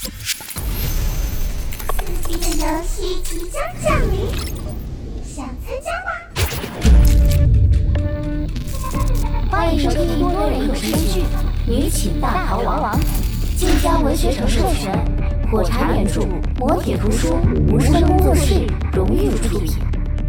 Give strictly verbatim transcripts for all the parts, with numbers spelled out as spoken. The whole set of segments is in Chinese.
刺激的游戏即将降临，想参加吗？ 欢迎收听多人有声剧《女寝大逃亡》，晋江文学城授权，火柴原著，磨铁图书，无声工作室荣誉出品。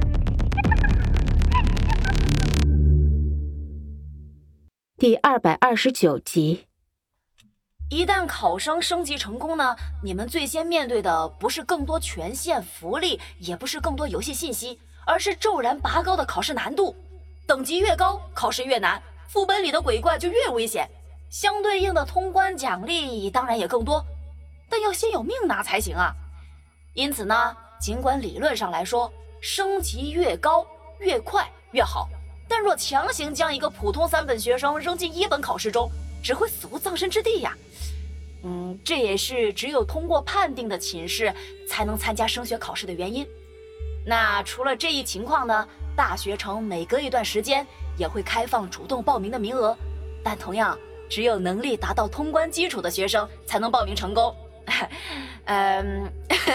第二百二十九集。 一旦考生升级成功呢，你们最先面对的不是更多权限福利，也不是更多游戏信息，而是骤然拔高的考试难度。等级越高，考试越难，副本里的鬼怪就越危险，相对应的通关奖励当然也更多，但要先有命拿才行啊。因此呢，尽管理论上来说，升级越高越快越好，但若强行将一个普通三本学生扔进一本考试中，只会死无葬身之地呀。嗯，这也是只有通过判定的寝室才能参加升学考试的原因。那除了这一情况呢，大学城每隔一段时间也会开放主动报名的名额，但同样只有能力达到通关基础的学生才能报名成功。嗯，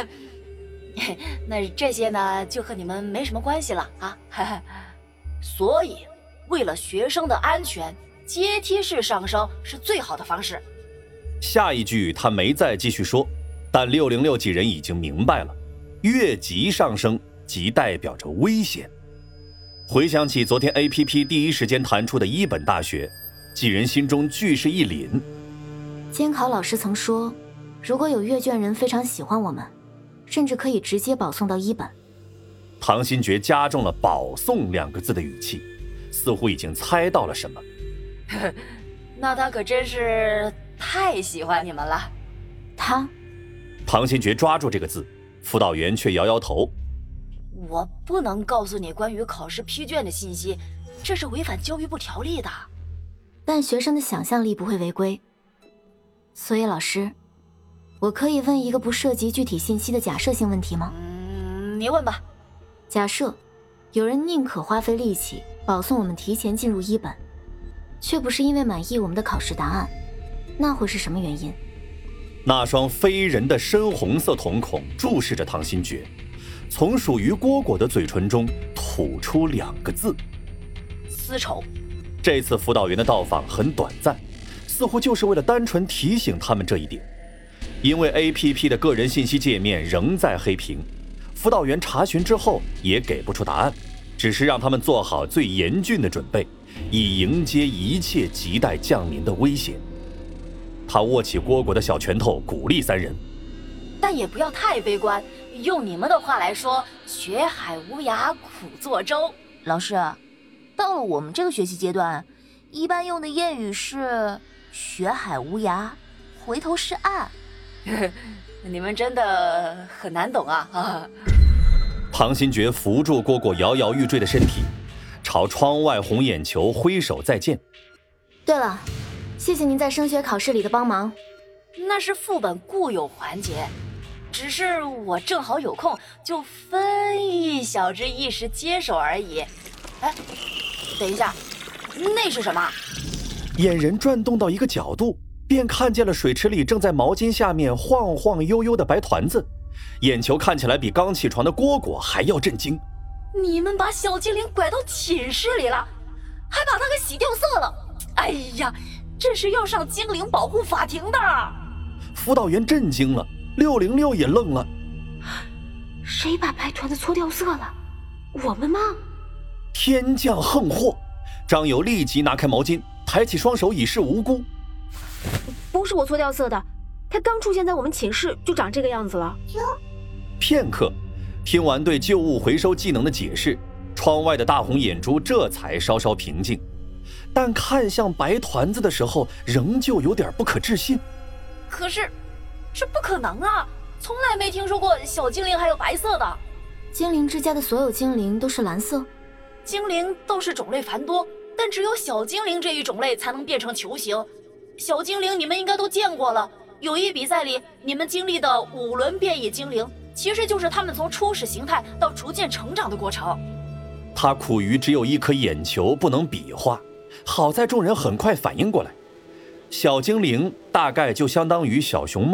那这些呢就和你们没什么关系了啊。所以为了学生的安全，阶梯式上升是最好的方式。 下一句他没再继续说，但六零六几人已经明白了，越级上升即代表着危险。回想起昨天 A P P 第一时间弹出的一本大学，几人心中俱是一凛。 监考老师曾说，如果有阅卷人非常喜欢我们，甚至可以直接保送到一本。 唐新觉加重了保送两个字的语气，似乎已经猜到了什么。 那他可真是太喜欢你们了。 他？ 唐新觉抓住这个字，辅导员却摇摇头。 我不能告诉你关于考试批卷的信息，这是违反教育部条例的。 但学生的想象力不会违规。所以老师，我可以问一个不涉及具体信息的假设性问题吗？ 嗯，你问吧。 假设有人宁可花费力气保送我们提前进入一本，却不是因为满意我们的考试答案，那会是什么原因？ 那双非人的深红色瞳孔注视着唐新觉，从属于蝈蝈的嘴唇中吐出两个字： 丝绸。 这次辅导员的到访很短暂，似乎就是为了单纯提醒他们这一点。因为 A P P 的个人信息界面仍在黑屏，辅导员查询之后也给不出答案，只是让他们做好最严峻的准备，以迎接一切亟待降临的危险。他握起蝈蝈的小拳头，鼓励三人， 但也不要太悲观，用你们的话来说，学海无涯苦作舟。 老师，到了我们这个学习阶段，一般用的谚语是学海无涯，回头是岸。 你们真的很难懂啊！啊唐新觉扶住蝈蝈摇摇欲坠的身体，朝窗外红眼球挥手再见。 对了，谢谢您在升学考试里的帮忙。 那是副本固有环节，只是我正好有空，就分一小之一时接手而已。哎，等一下，那是什么？ 眼人转动到一个角度，便看见了水池里正在毛巾下面晃晃悠悠的白团子，眼球看起来比刚起床的蝈蝈还要震惊。 你们把小精灵拐到寝室里了，还把他给洗掉色了！哎呀，这是要上精灵保护法庭的！ 辅导员震惊了，六零六也愣了。 谁把白团子搓掉色了？我们吗？ 天降横祸！张友立即拿开毛巾，抬起双手以示无辜。 不是我搓掉色的，他刚出现在我们寝室就长这个样子了。 片刻，听完对旧物回收技能的解释，窗外的大红眼珠这才稍稍平静，但看向白团子的时候仍旧有点不可置信。 可是这不可能啊，从来没听说过小精灵还有白色的。 精灵之家的所有精灵都是蓝色？ 精灵都是种类繁多，但只有小精灵这一种类才能变成球形。小精灵你们应该都见过了，友谊比赛里你们经历的五轮变异精灵，其实就是他们从初始形态到逐渐成长的过程。 他苦于只有一颗眼球不能比划，好在众人很快反应过来，小精灵大概就相当于小熊猫，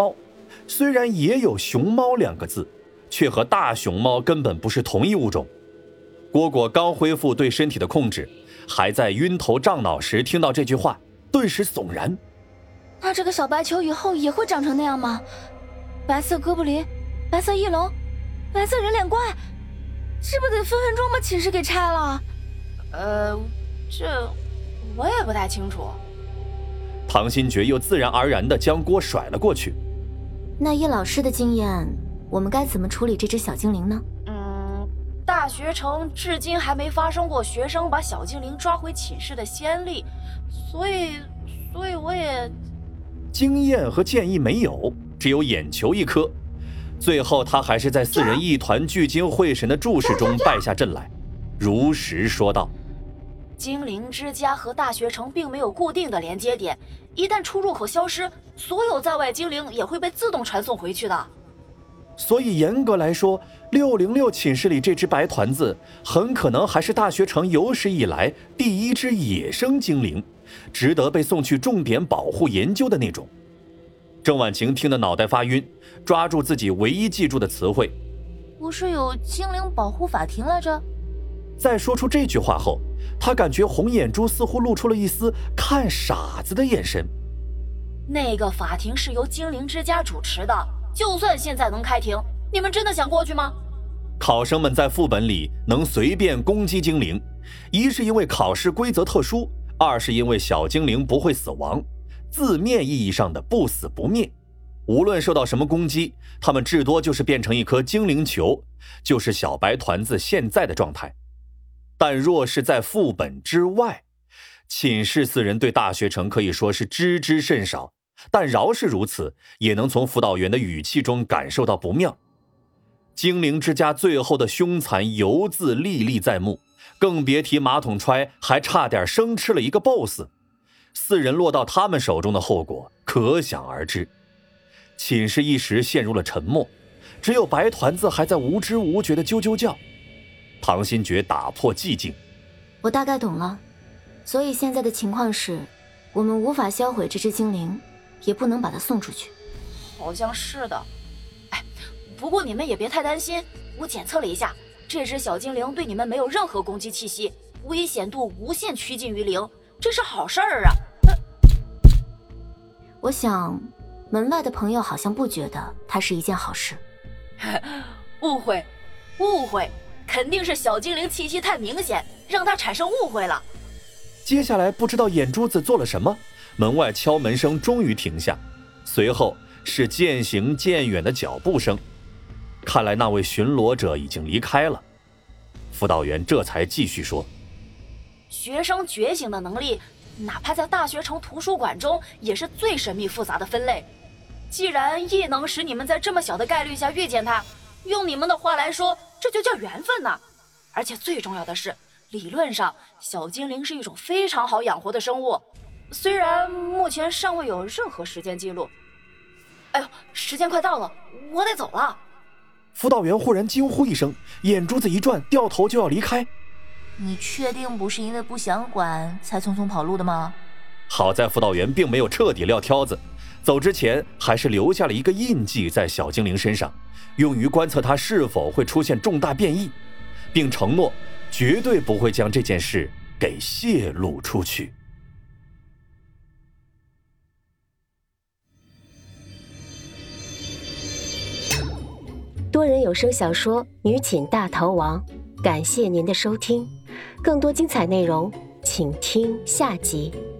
虽然也有熊猫两个字，却和大熊猫根本不是同一物种。蝈蝈刚恢复对身体的控制，还在晕头胀脑时听到这句话，顿时悚然。 那这个小白球以后也会长成那样吗？白色哥布林，白色翼龙，白色人脸怪，是不是得分分钟把寝室给拆了？ 呃，这我也不太清楚。 唐新觉又自然而然地将锅甩了过去。 那叶老师的经验，我们该怎么处理这只小精灵呢？ 嗯，大学城至今还没发生过学生把小精灵抓回寝室的先例，所以，所以我也…… 经验和建议没有，只有眼球一颗。最后，他还是在四人一团聚精会神的注视中败下阵来，如实说道。 精灵之家和大学城并没有固定的连接点，一旦出入口消失，所有在外精灵也会被自动传送回去的。 所以严格来说，六零六寝室里这只白团子很可能还是大学城有史以来第一只野生精灵，值得被送去重点保护研究的那种。郑婉晴听得脑袋发晕，抓住自己唯一记住的词汇， 不是有精灵保护法庭来着？ 在说出这句话后，他感觉红眼珠似乎露出了一丝看傻子的眼神。 那个法庭是由精灵之家主持的，就算现在能开庭，你们真的想过去吗？ 考生们在副本里能随便攻击精灵，一是因为考试规则特殊，二是因为小精灵不会死亡，字面意义上的不死不灭。无论受到什么攻击，他们至多就是变成一颗精灵球，就是小白团子现在的状态。但若是在副本之外，寝室四人对大学城可以说是知之甚少，但饶是如此，也能从辅导员的语气中感受到不妙。精灵之家最后的凶残犹自历历在目，更别提马桶揣还差点生吃了一个 boss。 四人落到他们手中的后果可想而知。寝室一时陷入了沉默，只有白团子还在无知无觉的啾啾叫。唐新觉打破寂静， 我大概懂了，所以现在的情况是，我们无法销毁这只精灵，也不能把它送出去。 好像是的。哎，不过你们也别太担心，我检测了一下，这只小精灵对你们没有任何攻击气息，危险度无限趋近于零，这是好事儿啊。呃、 我想门外的朋友好像不觉得它是一件好事。 误会，误会，肯定是小精灵气息太明显，让他产生误会了。 接下来不知道眼珠子做了什么，门外敲门声终于停下，随后是渐行渐远的脚步声。看来那位巡逻者已经离开了。辅导员这才继续说， 学生觉醒的能力哪怕在大学城图书馆中也是最神秘复杂的分类，既然亦能使你们在这么小的概率下遇见它，用你们的话来说，这就叫缘分呢。而且最重要的是，理论上小精灵是一种非常好养活的生物，虽然目前尚未有任何时间记录。哎呦，时间快到了，我得走了。 辅导员忽然惊呼一声，眼珠子一转，掉头就要离开。 你确定不是因为不想管才匆匆跑路的吗？ 好在辅导员并没有彻底撂挑子，走之前还是留下了一个印记在小精灵身上，用于观测它是否会出现重大变异，并承诺绝对不会将这件事给泄露出去。 多人有声小说《女寝大逃亡》，感谢您的收听，更多精彩内容请听下集。